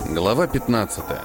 Глава 15.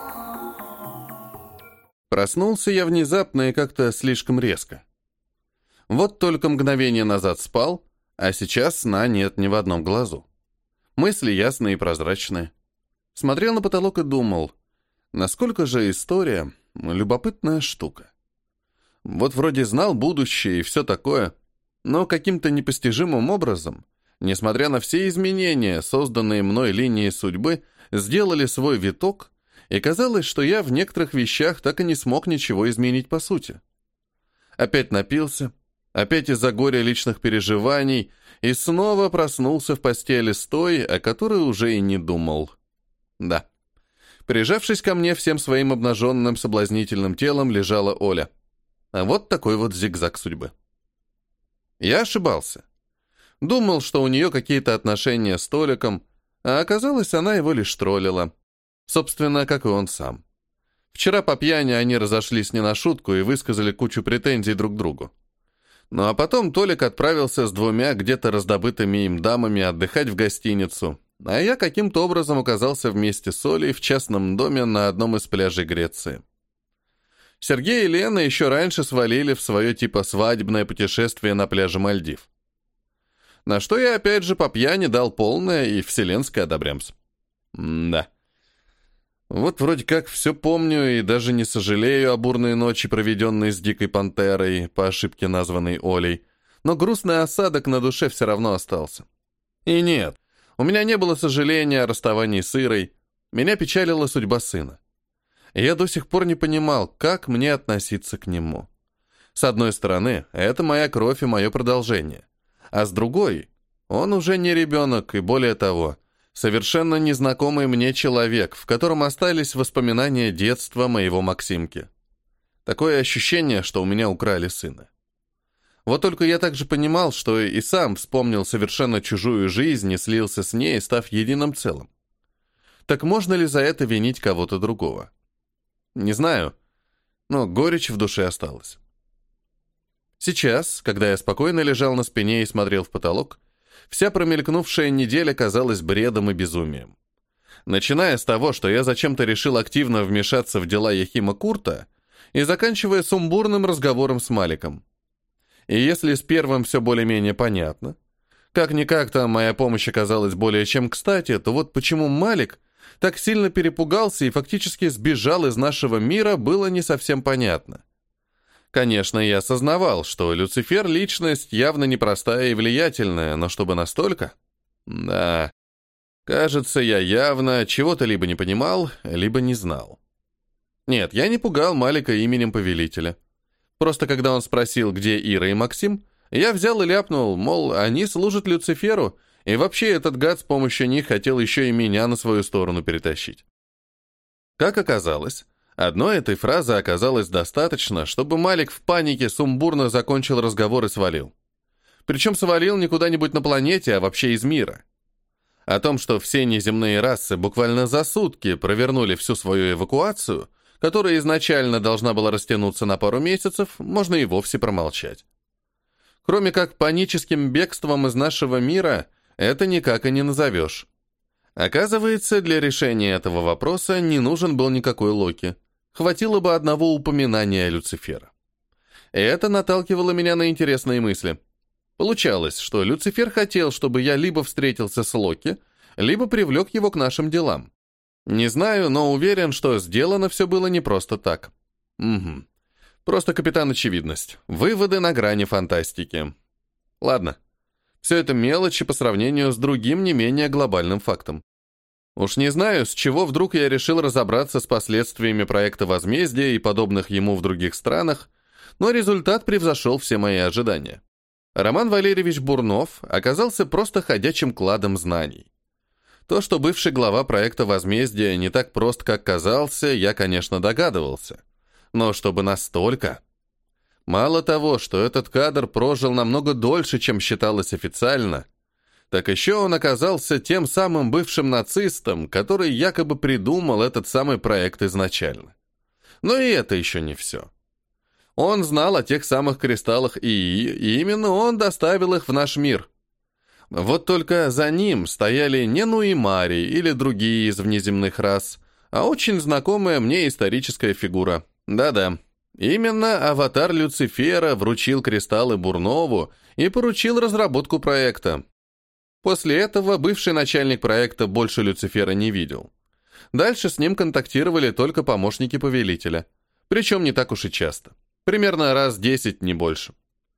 Проснулся я внезапно и как-то слишком резко. Вот только мгновение назад спал, а сейчас сна нет ни в одном глазу. Мысли ясные и прозрачные. Смотрел на потолок и думал, насколько же история — любопытная штука. Вот вроде знал будущее и все такое, но каким-то непостижимым образом, несмотря на все изменения, созданные мной линии судьбы, сделали свой виток, и казалось, что я в некоторых вещах так и не смог ничего изменить по сути. Опять напился, опять из-за горя личных переживаний, и снова проснулся в постели с той, о которой уже и не думал. Да. Прижавшись ко мне всем своим обнаженным соблазнительным телом, лежала Оля. А вот такой вот зигзаг судьбы. Я ошибался. Думал, что у нее какие-то отношения с Толиком, а оказалось, она его лишь троллила. Собственно, как и он сам. Вчера по пьяни они разошлись не на шутку и высказали кучу претензий друг к другу. Ну а потом Толик отправился с двумя где-то раздобытыми им дамами отдыхать в гостиницу, а я каким-то образом оказался вместе с Олей в частном доме на одном из пляжей Греции. Сергей и Лена еще раньше свалили в свое типа свадебное путешествие на пляже Мальдив. На что я опять же по пьяни дал полное и вселенское одобрямс. Да. Вот вроде как все помню и даже не сожалею о бурной ночи, проведенной с дикой пантерой, по ошибке названной Олей, но грустный осадок на душе все равно остался. И нет, у меня не было сожаления о расставании с Ирой, меня печалила судьба сына. И я до сих пор не понимал, как мне относиться к нему. С одной стороны, это моя кровь и мое продолжение. А с другой, он уже не ребенок, и более того, совершенно незнакомый мне человек, в котором остались воспоминания детства моего Максимки. Такое ощущение, что у меня украли сына. Вот только я также понимал, что и сам вспомнил совершенно чужую жизнь и слился с ней, став единым целым. Так можно ли за это винить кого-то другого? Не знаю, но горечь в душе осталась. Сейчас, когда я спокойно лежал на спине и смотрел в потолок, вся промелькнувшая неделя казалась бредом и безумием. Начиная с того, что я зачем-то решил активно вмешаться в дела Яхима Курта, и заканчивая сумбурным разговором с Маликом. И если с первым все более-менее понятно, как-никак там моя помощь оказалась более чем кстати, то вот почему Малик так сильно перепугался и фактически сбежал из нашего мира, было не совсем понятно. Конечно, я осознавал, что Люцифер — личность явно непростая и влиятельная, но чтобы настолько? Да, кажется, я явно чего-то либо не понимал, либо не знал. Нет, я не пугал Малика именем повелителя. Просто когда он спросил, где Ира и Максим, я взял и ляпнул, мол, они служат Люциферу, и вообще этот гад с помощью них хотел еще и меня на свою сторону перетащить. Как оказалось, одной этой фразы оказалось достаточно, чтобы Малик в панике сумбурно закончил разговор и свалил. Причем свалил не куда-нибудь на планете, а вообще из мира. О том, что все неземные расы буквально за сутки провернули всю свою эвакуацию, которая изначально должна была растянуться на пару месяцев, можно и вовсе промолчать. Кроме как паническим бегством из нашего мира, это никак и не назовешь. Оказывается, для решения этого вопроса не нужен был никакой Локи. Хватило бы одного упоминания Люцифера. И это наталкивало меня на интересные мысли. Получалось, что Люцифер хотел, чтобы я либо встретился с Локи, либо привлек его к нашим делам. Не знаю, но уверен, что сделано все было не просто так. Угу. Просто капитан очевидность. Выводы на грани фантастики. Ладно. Все это мелочи по сравнению с другим не менее глобальным фактом. Уж не знаю, с чего вдруг я решил разобраться с последствиями проекта возмездия и подобных ему в других странах, но результат превзошел все мои ожидания. Роман Валерьевич Бурнов оказался просто ходячим кладом знаний. То, что бывший глава проекта возмездия не так прост, как казался, я, конечно, догадывался. Но чтобы настолько... Мало того, что этот кадр прожил намного дольше, чем считалось официально, так еще он оказался тем самым бывшим нацистом, который якобы придумал этот самый проект изначально. Но и это еще не все. Он знал о тех самых кристаллах ИИ, и именно он доставил их в наш мир. Вот только за ним стояли не Нуимари или другие из внеземных рас, а очень знакомая мне историческая фигура. Да-да, именно аватар Люцифера вручил кристаллы Бурнову и поручил разработку проекта. После этого бывший начальник проекта больше Люцифера не видел. Дальше с ним контактировали только помощники повелителя, причем не так уж и часто, примерно раз 10, не больше.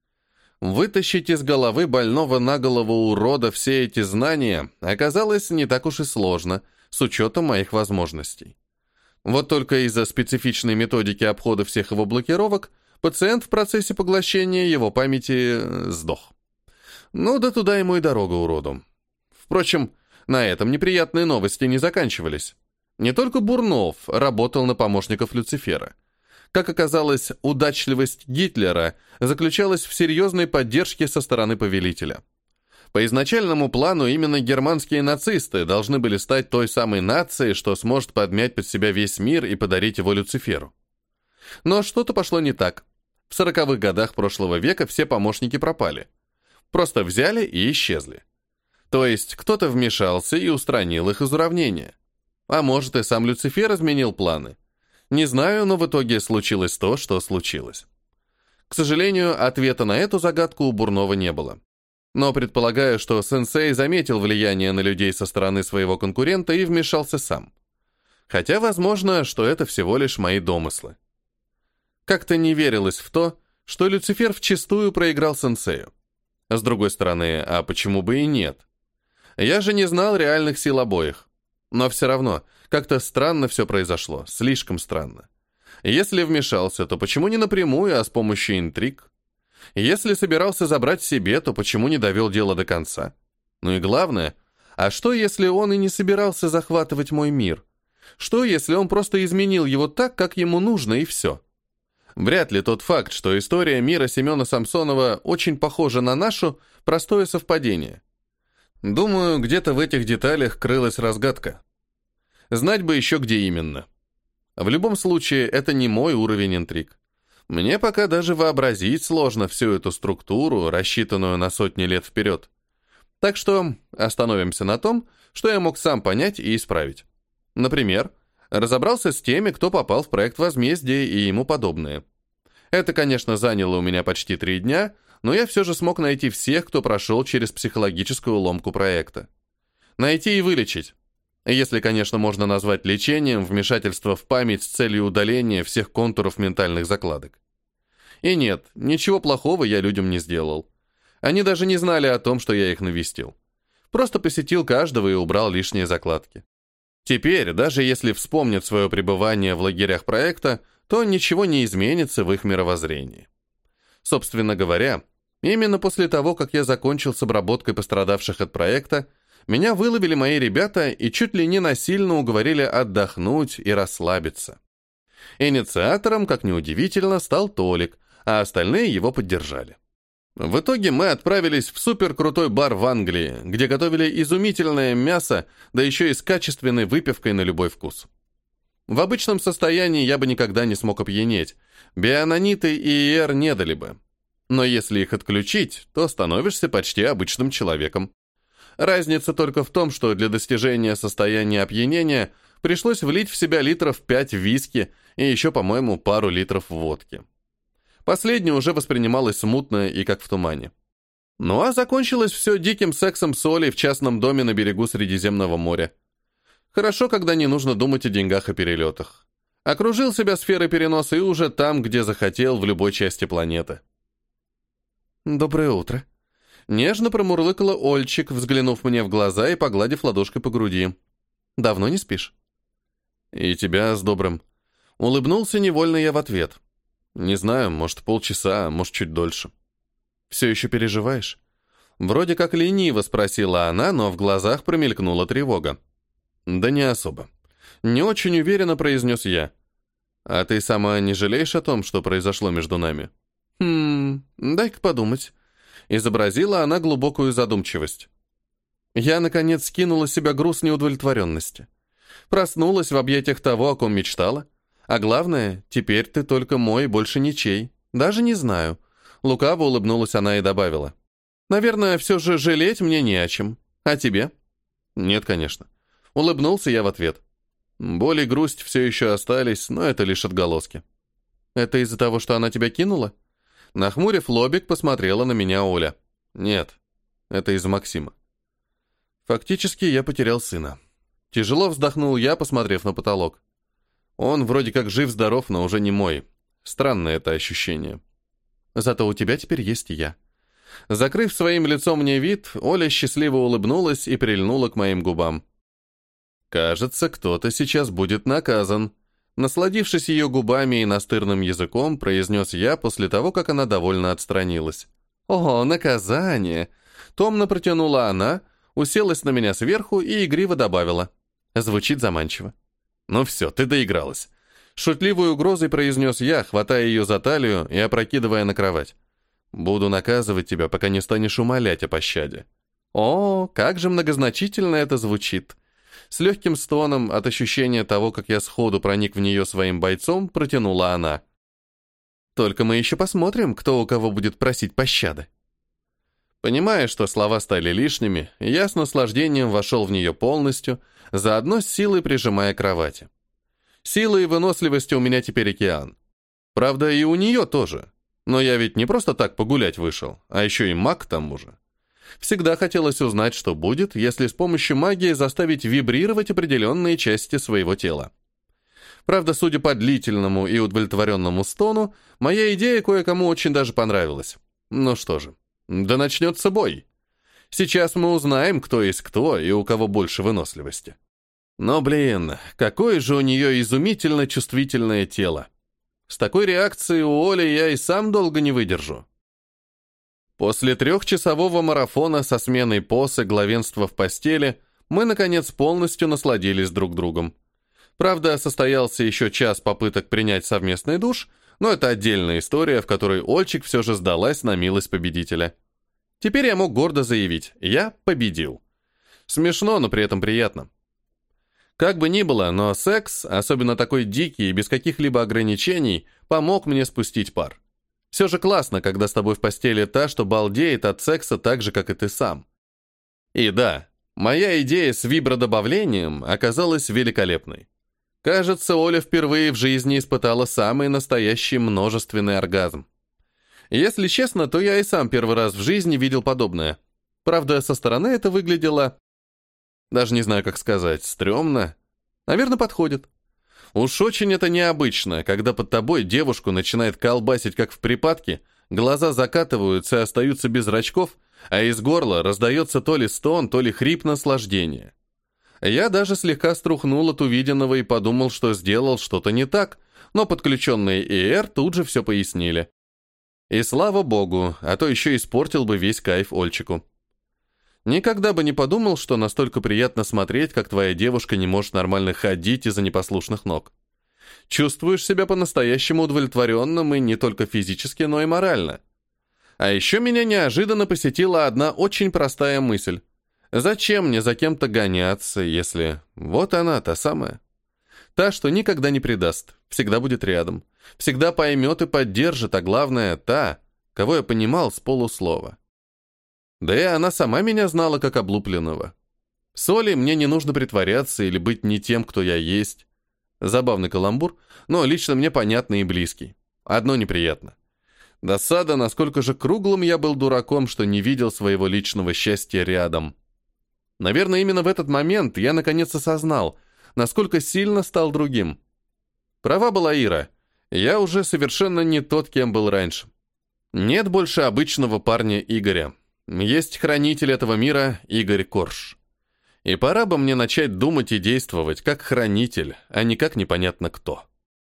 Вытащить из головы больного на голову урода все эти знания оказалось не так уж и сложно, с учетом моих возможностей. Вот только из-за специфичной методики обхода всех его блокировок пациент в процессе поглощения его памяти сдох. Ну да туда ему и дорога, уроду. Впрочем, на этом неприятные новости не заканчивались. Не только Бурнов работал на помощников Люцифера. Как оказалось, удачливость Гитлера заключалась в серьезной поддержке со стороны повелителя. По изначальному плану именно германские нацисты должны были стать той самой нацией, что сможет подмять под себя весь мир и подарить его Люциферу. Но что-то пошло не так. В 40-х годах прошлого века все помощники пропали. Просто взяли и исчезли. То есть кто-то вмешался и устранил их из уравнения. А может, и сам Люцифер изменил планы. Не знаю, но в итоге случилось то, что случилось. К сожалению, ответа на эту загадку у Бурнова не было. Но предполагаю, что сенсей заметил влияние на людей со стороны своего конкурента и вмешался сам. Хотя, возможно, что это всего лишь мои домыслы. Как-то не верилось в то, что Люцифер вчистую проиграл сенсею. С другой стороны, а почему бы и нет? Я же не знал реальных сил обоих. Но все равно, как-то странно все произошло, слишком странно. Если вмешался, то почему не напрямую, а с помощью интриг? Если собирался забрать себе, то почему не довел дело до конца? Ну и главное, а что, если он и не собирался захватывать мой мир? Что, если он просто изменил его так, как ему нужно, и все? Вряд ли тот факт, что история мира Семена Самсонова очень похожа на нашу, простое совпадение. Думаю, где-то в этих деталях крылась разгадка. Знать бы еще, где именно. В любом случае, это не мой уровень интриг. Мне пока даже вообразить сложно всю эту структуру, рассчитанную на сотни лет вперед. Так что остановимся на том, что я мог сам понять и исправить. Например, разобрался с теми, кто попал в проект возмездия и ему подобное. Это, конечно, заняло у меня почти 3 дня, но я все же смог найти всех, кто прошел через психологическую ломку проекта. Найти и вылечить. Если, конечно, можно назвать лечением вмешательство в память с целью удаления всех контуров ментальных закладок. И нет, ничего плохого я людям не сделал. Они даже не знали о том, что я их навестил. Просто посетил каждого и убрал лишние закладки. Теперь, даже если вспомнят свое пребывание в лагерях проекта, то ничего не изменится в их мировоззрении. Собственно говоря, именно после того, как я закончил с обработкой пострадавших от проекта, меня выловили мои ребята и чуть ли не насильно уговорили отдохнуть и расслабиться. Инициатором, как ни удивительно, стал Толик, а остальные его поддержали. В итоге мы отправились в суперкрутой бар в Англии, где готовили изумительное мясо, да еще и с качественной выпивкой на любой вкус. В обычном состоянии я бы никогда не смог опьянеть, бионаниты и ИР не дали бы. Но если их отключить, то становишься почти обычным человеком. Разница только в том, что для достижения состояния опьянения пришлось влить в себя литров 5 виски и еще, по-моему, пару литров водки. Последнее уже воспринималось смутно и как в тумане. Ну а закончилось все диким сексом с Олей в частном доме на берегу Средиземного моря. Хорошо, когда не нужно думать о деньгах и перелетах. Окружил себя сферой переноса и уже там, где захотел, в любой части планеты. «Доброе утро», — нежно промурлыкала Ольчик, взглянув мне в глаза и погладив ладошкой по груди. «Давно не спишь?» «И тебя с добрым». Улыбнулся невольно я в ответ. «Не знаю, может, полчаса, может, чуть дольше». «Все еще переживаешь?» Вроде как лениво спросила она, но в глазах промелькнула тревога. «Да не особо». Не очень уверенно произнес я. «А ты сама не жалеешь о том, что произошло между нами?» Дай-ка подумать». Изобразила она глубокую задумчивость. Я, наконец, скинула с себя груз неудовлетворенности. Проснулась в объятиях того, о ком мечтала. А главное, теперь ты только мой, больше ничей. Даже не знаю. Лукаво улыбнулась она и добавила. Наверное, все же жалеть мне не о чем. А тебе? Нет, конечно. Улыбнулся я в ответ. Боль и грусть все еще остались, но это лишь отголоски. Это из-за того, что она тебя кинула? Нахмурив лобик, посмотрела на меня Оля. Нет, это из-за Максима. Фактически я потерял сына. Тяжело вздохнул я, посмотрев на потолок. Он вроде как жив-здоров, но уже не мой. Странное это ощущение. Зато у тебя теперь есть и я. Закрыв своим лицом мне вид, Оля счастливо улыбнулась и прильнула к моим губам. Кажется, кто-то сейчас будет наказан. Насладившись ее губами и настырным языком, произнес я после того, как она довольно отстранилась. «О, наказание!» Томно протянула она, уселась на меня сверху и игриво добавила. Звучит заманчиво. «Ну все, ты доигралась». Шутливой угрозой произнес я, хватая ее за талию и опрокидывая на кровать. «Буду наказывать тебя, пока не станешь умолять о пощаде». О, как же многозначительно это звучит. С легким стоном от ощущения того, как я сходу проник в нее своим бойцом, протянула она. «Только мы еще посмотрим, кто у кого будет просить пощады». Понимая, что слова стали лишними, я с наслаждением вошел в нее полностью, заодно с силой прижимая к кровати. Сила и выносливость у меня теперь океан. Правда, и у нее тоже. Но я ведь не просто так погулять вышел, а еще и маг к тому же. Всегда хотелось узнать, что будет, если с помощью магии заставить вибрировать определенные части своего тела. Правда, судя по длительному и удовлетворенному стону, моя идея кое-кому очень даже понравилась. Ну что же, да начнется бой. Сейчас мы узнаем, кто есть кто и у кого больше выносливости. Но, блин, какое же у нее изумительно чувствительное тело. С такой реакцией у Оли я и сам долго не выдержу. После 3-часового марафона со сменой поз и главенства в постели мы, наконец, полностью насладились друг другом. Правда, состоялся еще час попыток принять совместный душ, но это отдельная история, в которой Ольчик все же сдалась на милость победителя. Теперь я мог гордо заявить: я победил. Смешно, но при этом приятно. Как бы ни было, но секс, особенно такой дикий и без каких-либо ограничений, помог мне спустить пар. Все же классно, когда с тобой в постели та, что балдеет от секса так же, как и ты сам. И да, моя идея с вибродобавлением оказалась великолепной. Кажется, Оля впервые в жизни испытала самый настоящий множественный оргазм. Если честно, то я и сам первый раз в жизни видел подобное. Правда, со стороны это выглядело... Даже не знаю, как сказать, стрёмно. Наверное, подходит. Уж очень это необычно, когда под тобой девушку начинает колбасить, как в припадке, глаза закатываются и остаются без зрачков, а из горла раздается то ли стон, то ли хрип наслаждения. Я даже слегка струхнул от увиденного и подумал, что сделал что-то не так, но подключенные ИР тут же все пояснили. И слава богу, а то еще испортил бы весь кайф Ольчику. Никогда бы не подумал, что настолько приятно смотреть, как твоя девушка не может нормально ходить из-за непослушных ног. Чувствуешь себя по-настоящему удовлетворенным и не только физически, но и морально. А еще меня неожиданно посетила одна очень простая мысль. Зачем мне за кем-то гоняться, если... Вот она, та самая. Та, что никогда не предаст, всегда будет рядом, всегда поймет и поддержит, а главное, та, кого я понимал с полуслова. Да и она сама меня знала как облупленного. С Олей мне не нужно притворяться или быть не тем, кто я есть. Забавный каламбур, но лично мне понятный и близкий. Одно неприятно. Досада, насколько же круглым я был дураком, что не видел своего личного счастья рядом. Наверное, именно в этот момент я наконец осознал, насколько сильно стал другим. Права была Ира. Я уже совершенно не тот, кем был раньше. Нет больше обычного парня Игоря. Есть хранитель этого мира Игорь Корж. И пора бы мне начать думать и действовать как хранитель, а не как непонятно кто.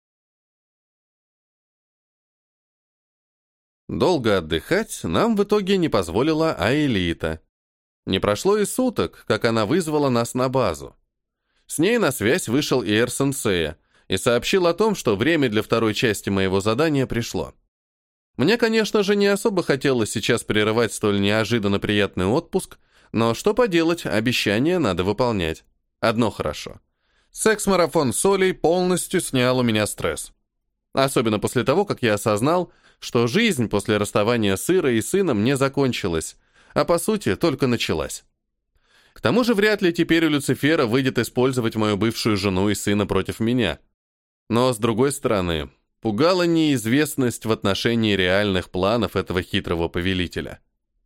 Долго отдыхать нам в итоге не позволила Аэлита. Не прошло и суток, как она вызвала нас на базу. С ней на связь вышел Иэр-сенсея и сообщил о том, что время для второй части моего задания пришло. Мне, конечно же, не особо хотелось сейчас прерывать столь неожиданно приятный отпуск, но что поделать, обещания надо выполнять. Одно хорошо. Секс-марафон с Олей полностью снял у меня стресс. Особенно после того, как я осознал, что жизнь после расставания с Ирой и сыном не закончилась, а по сути только началась. К тому же вряд ли теперь у Люцифера выйдет использовать мою бывшую жену и сына против меня. Но, с другой стороны, пугала неизвестность в отношении реальных планов этого хитрого повелителя.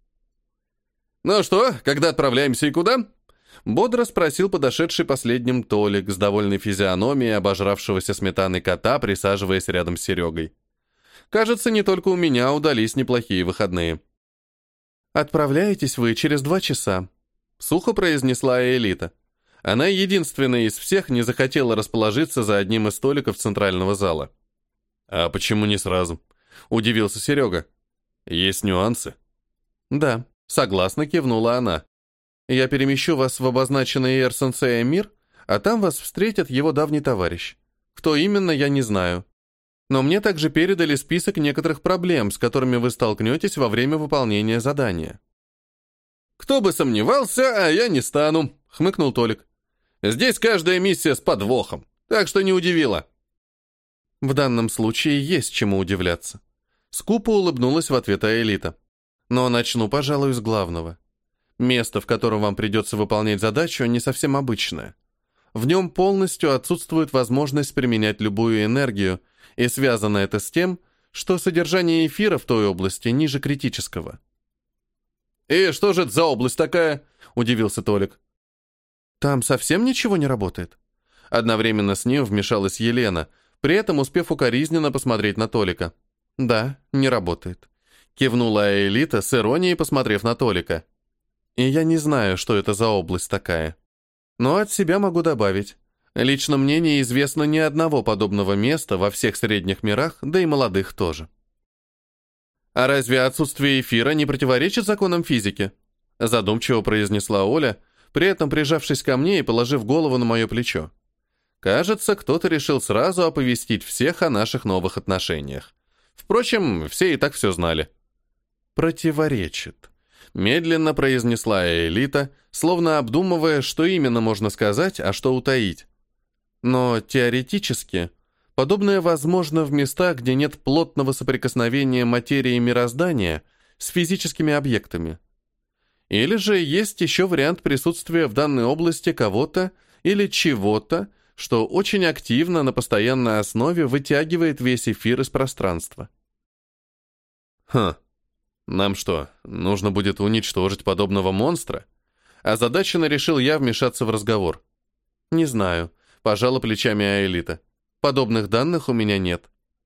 «Ну что, когда отправляемся и куда?» Бодро спросил подошедший последним Толик с довольной физиономией обожравшегося сметаной кота, присаживаясь рядом с Серегой. Кажется, не только у меня удались неплохие выходные. «Отправляетесь вы через 2 часа», — сухо произнесла Элита. Она единственная из всех не захотела расположиться за одним из столиков центрального зала. «А почему не сразу?» — удивился Серега. «Есть нюансы?» «Да», — согласно кивнула она. «Я перемещу вас в обозначенный Эр-сенсея мир, а там вас встретит его давний товарищ. Кто именно, я не знаю. Но мне также передали список некоторых проблем, с которыми вы столкнетесь во время выполнения задания». «Кто бы сомневался, а я не стану», — хмыкнул Толик. «Здесь каждая миссия с подвохом, так что не удивило». «В данном случае есть чему удивляться». Скупо улыбнулась в ответ Элита. «Но начну, пожалуй, с главного. Место, в котором вам придется выполнять задачу, не совсем обычное. В нем полностью отсутствует возможность применять любую энергию, и связано это с тем, что содержание эфира в той области ниже критического». «И что же это за область такая?» – удивился Толик. «Там совсем ничего не работает?» Одновременно с ним вмешалась Елена, при этом успев укоризненно посмотреть на Толика. «Да, не работает», – кивнула Элита с иронией, посмотрев на Толика. «И я не знаю, что это за область такая. Но от себя могу добавить. Лично мне неизвестно ни одного подобного места во всех средних мирах, да и молодых тоже». «А разве отсутствие эфира не противоречит законам физики?» Задумчиво произнесла Оля, при этом прижавшись ко мне и положив голову на мое плечо. Кажется, кто-то решил сразу оповестить всех о наших новых отношениях. Впрочем, все и так все знали. «Противоречит», — медленно произнесла Элита, словно обдумывая, что именно можно сказать, а что утаить. «Но теоретически подобное возможно в местах, где нет плотного соприкосновения материи и мироздания с физическими объектами. Или же есть еще вариант присутствия в данной области кого-то или чего-то, что очень активно на постоянной основе вытягивает весь эфир из пространства». Нам что, нужно будет уничтожить подобного монстра? Озадаченно решил я вмешаться в разговор. «Не знаю», — пожала плечами Аэлита. «Подобных данных у меня нет».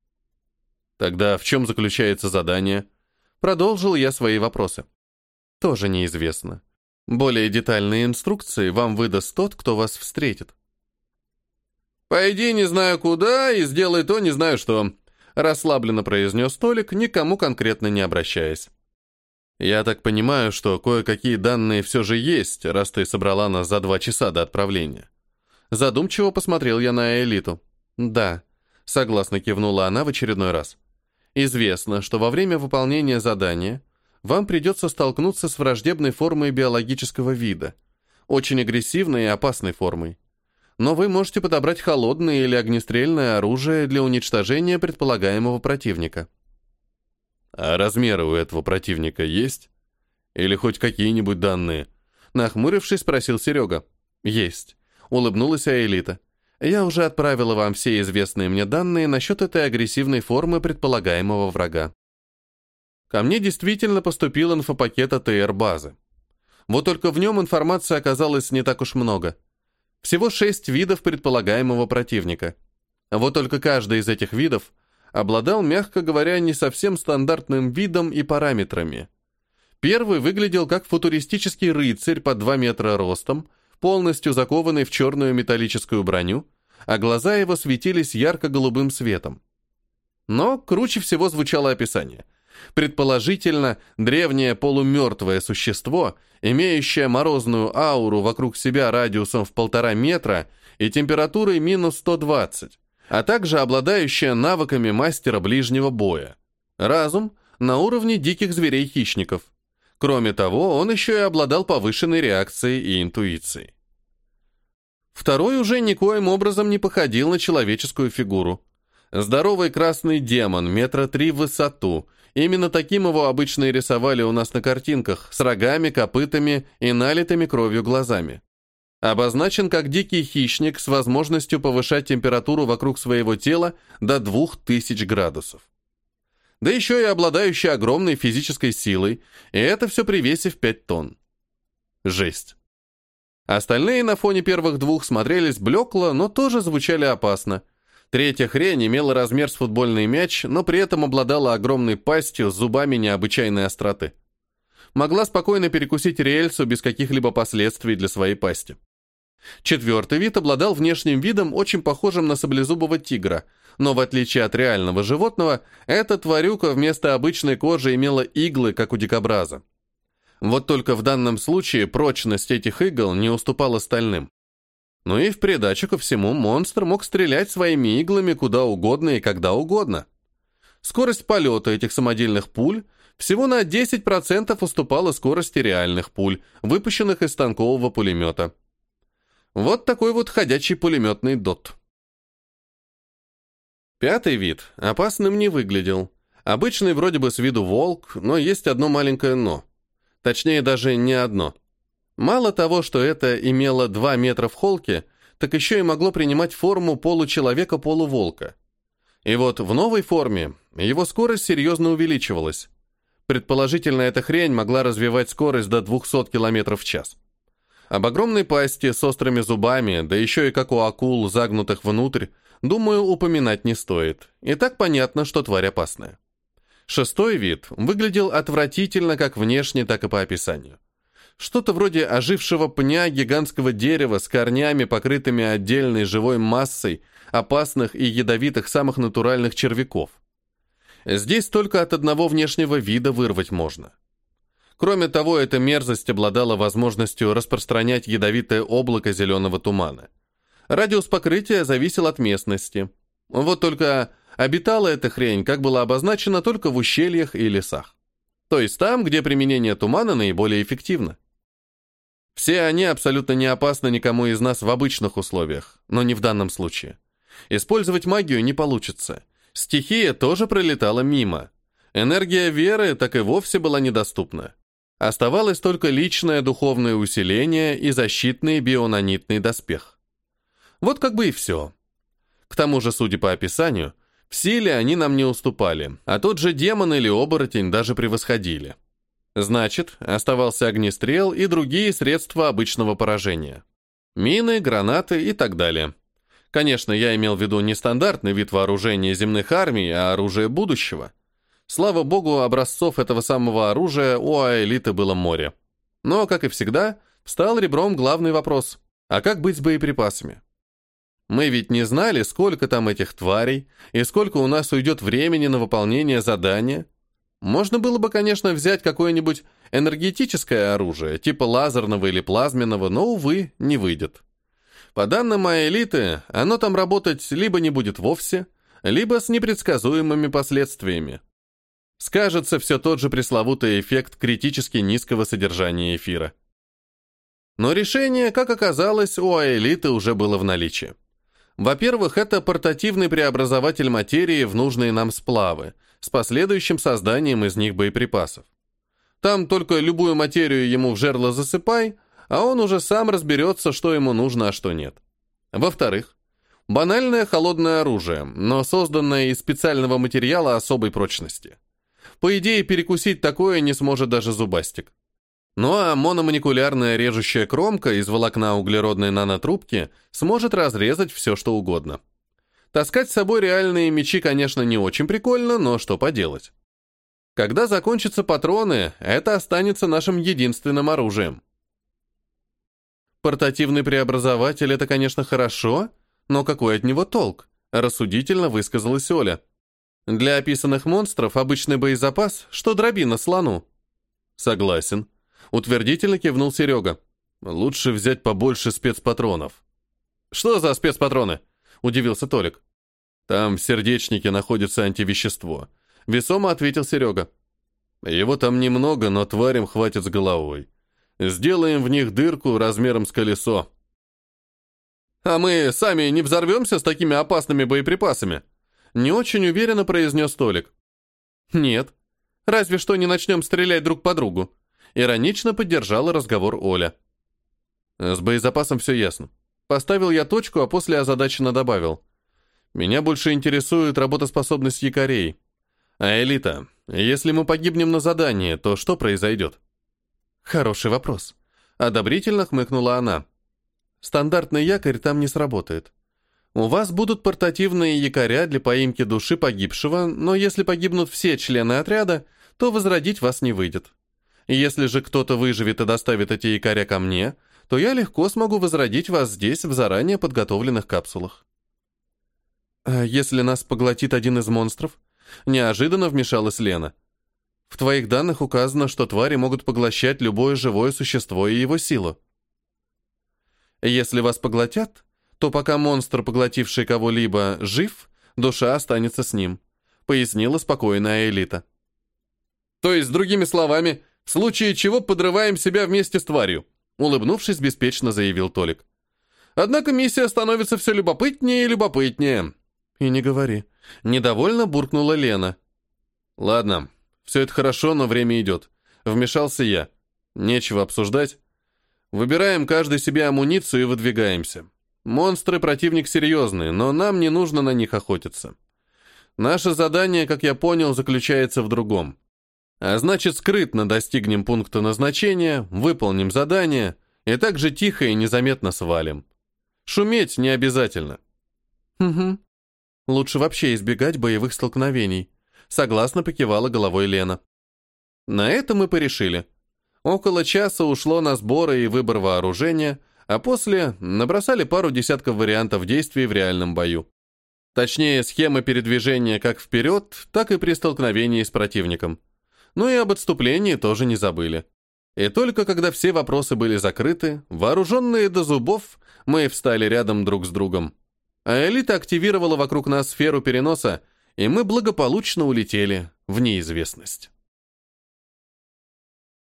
«Тогда в чем заключается задание?» Продолжил я свои вопросы. «Тоже неизвестно. Более детальные инструкции вам выдаст тот, кто вас встретит». «Пойди не знаю куда и сделай то не знаю что», расслабленно произнес Толик, никому конкретно не обращаясь. «Я так понимаю, что кое-какие данные все же есть, раз ты собрала нас за 2 часа до отправления». Задумчиво посмотрел я на Элиту. «Да», — согласно кивнула она в очередной раз. «Известно, что во время выполнения задания вам придется столкнуться с враждебной формой биологического вида, очень агрессивной и опасной формой. Но вы можете подобрать холодное или огнестрельное оружие для уничтожения предполагаемого противника». «А размеры у этого противника есть? Или хоть какие-нибудь данные?» Нахмурившись, спросил Серега. «Есть», — улыбнулась Аэлита. «Я уже отправила вам все известные мне данные насчет этой агрессивной формы предполагаемого врага. Ко мне действительно поступил инфопакет от ТР-базы. Вот только в нем информации оказалось не так уж много. Всего 6 видов предполагаемого противника. Вот только каждый из этих видов обладал, мягко говоря, не совсем стандартным видом и параметрами. Первый выглядел как футуристический рыцарь под 2 метра ростом, полностью закованный в черную металлическую броню, а глаза его светились ярко-голубым светом. Но круче всего звучало описание. Предположительно, древнее полумертвое существо, имеющее морозную ауру вокруг себя радиусом в 1,5 метра и температурой минус 120, а также обладающее навыками мастера ближнего боя. Разум на уровне диких зверей-хищников. Кроме того, он еще и обладал повышенной реакцией и интуицией. Второй уже никоим образом не походил на человеческую фигуру. Здоровый красный демон, 3 метра в высоту, Именно таким его обычно и рисовали у нас на картинках, с рогами, копытами и налитыми кровью глазами. Обозначен как дикий хищник с возможностью повышать температуру вокруг своего тела до 2000 градусов. Да еще и обладающий огромной физической силой, и это все при весе в 5 тонн. Жесть. Остальные на фоне первых двух смотрелись блекло, но тоже звучали опасно. Третья хрень имела размер с футбольный мяч, но при этом обладала огромной пастью с зубами необычайной остроты. Могла спокойно перекусить рельсу без каких-либо последствий для своей пасти. Четвертый вид обладал внешним видом, очень похожим на саблезубого тигра, но в отличие от реального животного, эта тварюка вместо обычной кожи имела иглы, как у дикобраза. Вот только в данном случае прочность этих игл не уступала стальным. Ну и в придачу ко всему монстр мог стрелять своими иглами куда угодно и когда угодно. Скорость полета этих самодельных пуль всего на 10% уступала скорости реальных пуль, выпущенных из станкового пулемета. Вот такой вот ходячий пулеметный дот. Пятый вид опасным не выглядел. Обычный вроде бы с виду волк, но есть одно маленькое «но». Точнее, даже не одно. Мало того, что это имело 2 метра в холке, так еще и могло принимать форму получеловека-полуволка. И вот в новой форме его скорость серьезно увеличивалась. Предположительно, эта хрень могла развивать скорость до 200 км в час. Об огромной пасти с острыми зубами, да еще и как у акул, загнутых внутрь, думаю, упоминать не стоит. И так понятно, что тварь опасная. Шестой вид выглядел отвратительно как внешне, так и по описанию. Что-то вроде ожившего пня гигантского дерева с корнями, покрытыми отдельной живой массой опасных и ядовитых самых натуральных червяков. Здесь только от одного внешнего вида вырвать можно. Кроме того, эта мерзость обладала возможностью распространять ядовитое облако зеленого тумана. Радиус покрытия зависел от местности. Вот только обитала эта хрень, как было обозначено, только в ущельях и лесах. То есть там, где применение тумана наиболее эффективно. Все они абсолютно не опасны никому из нас в обычных условиях, но не в данном случае. Использовать магию не получится. Стихия тоже пролетала мимо. Энергия веры так и вовсе была недоступна. Оставалось только личное духовное усиление и защитный бионанитный доспех. Вот как бы и все. К тому же, судя по описанию, в силе они нам не уступали, а тот же демон или оборотень даже превосходили. Значит, оставался огнестрел и другие средства обычного поражения. Мины, гранаты и так далее. Конечно, я имел в виду не стандартный вид вооружения земных армий, а оружие будущего. Слава богу, образцов этого самого оружия у Аэлиты было море. Но, как и всегда, встал ребром главный вопрос. А как быть с боеприпасами? Мы ведь не знали, сколько там этих тварей, и сколько у нас уйдет времени на выполнение задания. Можно было бы, конечно, взять какое-нибудь энергетическое оружие, типа лазерного или плазменного, но, увы, не выйдет. По данным Аэлиты, оно там работать либо не будет вовсе, либо с непредсказуемыми последствиями. Скажется все тот же пресловутый эффект критически низкого содержания эфира. Но решение, как оказалось, у Аэлиты уже было в наличии. Во-первых, это портативный преобразователь материи в нужные нам сплавы, с последующим созданием из них боеприпасов. Там только любую материю ему в жерло засыпай, а он уже сам разберется, что ему нужно, а что нет. Во-вторых, банальное холодное оружие, но созданное из специального материала особой прочности. По идее, перекусить такое не сможет даже зубастик. Ну а мономолекулярная режущая кромка из волокна углеродной нанотрубки сможет разрезать все, что угодно. Таскать с собой реальные мечи, конечно, не очень прикольно, но что поделать. Когда закончатся патроны, это останется нашим единственным оружием. Портативный преобразователь — это, конечно, хорошо, но какой от него толк? Рассудительно высказалась Оля. Для описанных монстров обычный боезапас, что дробина слону. Согласен. Утвердительно кивнул Серега. Лучше взять побольше спецпатронов. Что за спецпатроны? Удивился Толик. Там в сердечнике находится антивещество. Весомо ответил Серега. Его там немного, но тварям хватит с головой. Сделаем в них дырку размером с колесо. А мы сами не взорвемся с такими опасными боеприпасами? Не очень уверенно произнес Толик. Нет. Разве что не начнем стрелять друг по другу. Иронично поддержала разговор Оля. С боезапасом все ясно. Поставил я точку, а после озадаченно добавил. Меня больше интересует работоспособность якорей. А Элита, если мы погибнем на задании, то что произойдет? Хороший вопрос. Одобрительно хмыкнула она. Стандартный якорь там не сработает. У вас будут портативные якоря для поимки души погибшего, но если погибнут все члены отряда, то возродить вас не выйдет. Если же кто-то выживет и доставит эти якоря ко мне, то я легко смогу возродить вас здесь в заранее подготовленных капсулах. А если нас поглотит один из монстров? Неожиданно вмешалась Лена. В твоих данных указано, что твари могут поглощать любое живое существо и его силу. Если вас поглотят, то пока монстр, поглотивший кого-либо, жив, душа останется с ним, пояснила спокойная Элита. То есть, другими словами, в случае чего подрываем себя вместе с тварью, улыбнувшись, беспечно заявил Толик. Однако миссия становится все любопытнее и любопытнее. И не говори. Недовольно буркнула Лена. Ладно, все это хорошо, но время идет. Вмешался я. Нечего обсуждать. Выбираем каждый себе амуницию и выдвигаемся. Монстры противник серьезный, но нам не нужно на них охотиться. Наше задание, как я понял, заключается в другом. А значит, скрытно достигнем пункта назначения, выполним задание и также тихо и незаметно свалим. Шуметь не обязательно. Угу. Лучше вообще избегать боевых столкновений. Согласно покивала головой Лена. На это мы порешили. Около часа ушло на сборы и выбор вооружения, а после набросали пару десятков вариантов действий в реальном бою. Точнее, схемы передвижения как вперед, так и при столкновении с противником. Ну и об отступлении тоже не забыли. И только когда все вопросы были закрыты, вооруженные до зубов, мы встали рядом друг с другом. А Элита активировала вокруг нас сферу переноса, и мы благополучно улетели в неизвестность.